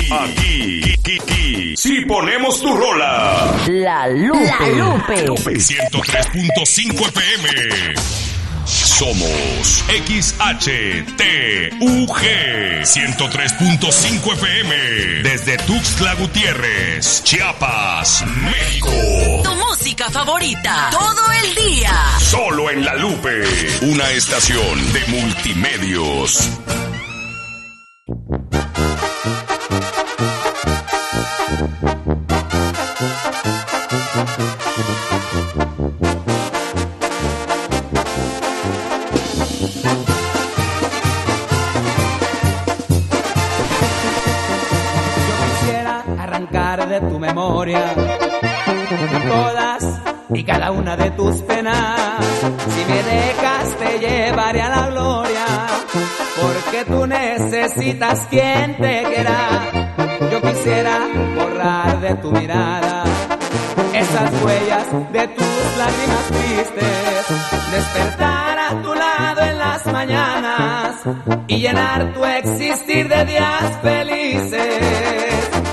Aquí, sí ponemos tu rola. La Lupe. 103.5 FM. Somos XHTUG 103.5 FM desde Tuxtla Gutiérrez, Chiapas, México. Tu música favorita todo el día. Solo en La Lupe, una estación de multimedios. De tu memoria todas y cada una de tus penas. Si me dejas te llevaré a la gloria, porque tú necesitas quien te quiera. Yo quisiera borrar de tu mirada esas huellas de tus lágrimas tristes, despertar a tu lado en las mañanas y llenar tu existir de días felices.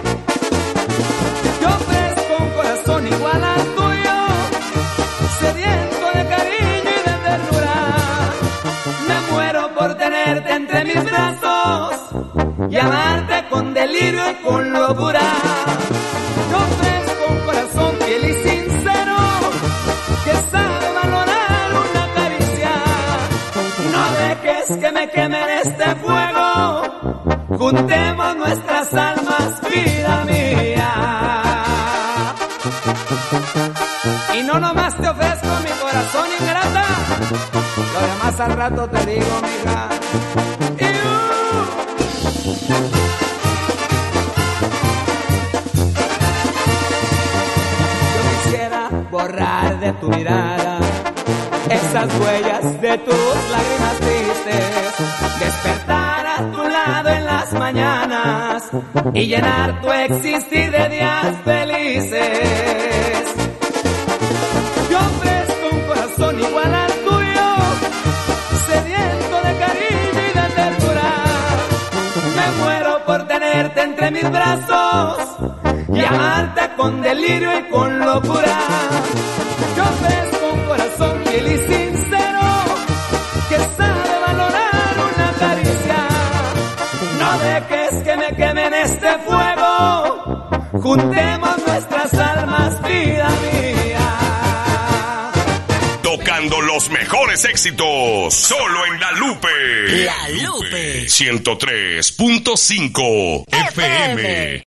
Igual al tuyo, sediento de cariño y de ternura, me muero por tenerte entre mis brazos y amarte con delirio y con locura. Yo ofrezco un corazón fiel y sincero que sabe valorar una caricia. No dejes que me queme en este fuego, juntemos nuestras almas, vida mía. Y no nomás te ofrezco mi corazón ingrata, lo demás al rato te digo, mija. Yo quisiera borrar de tu mirada esas huellas de tus lágrimas tristes, despertar a tu lado en las mañanas y llenar tu existir de días felices. Yo ofrezco un corazón igual al tuyo, sediento de cariño y de ternura, me muero por tenerte entre mis brazos y amarte con delirio y con locura. Yo ofrezco un corazón fiel y sincero que sabe valorar una caricia. No dejes que me queme en este fuego, juntemos nuestras almas, vida mía. Tocando los mejores éxitos, solo en La Lupe. La Lupe. 103.5 FM.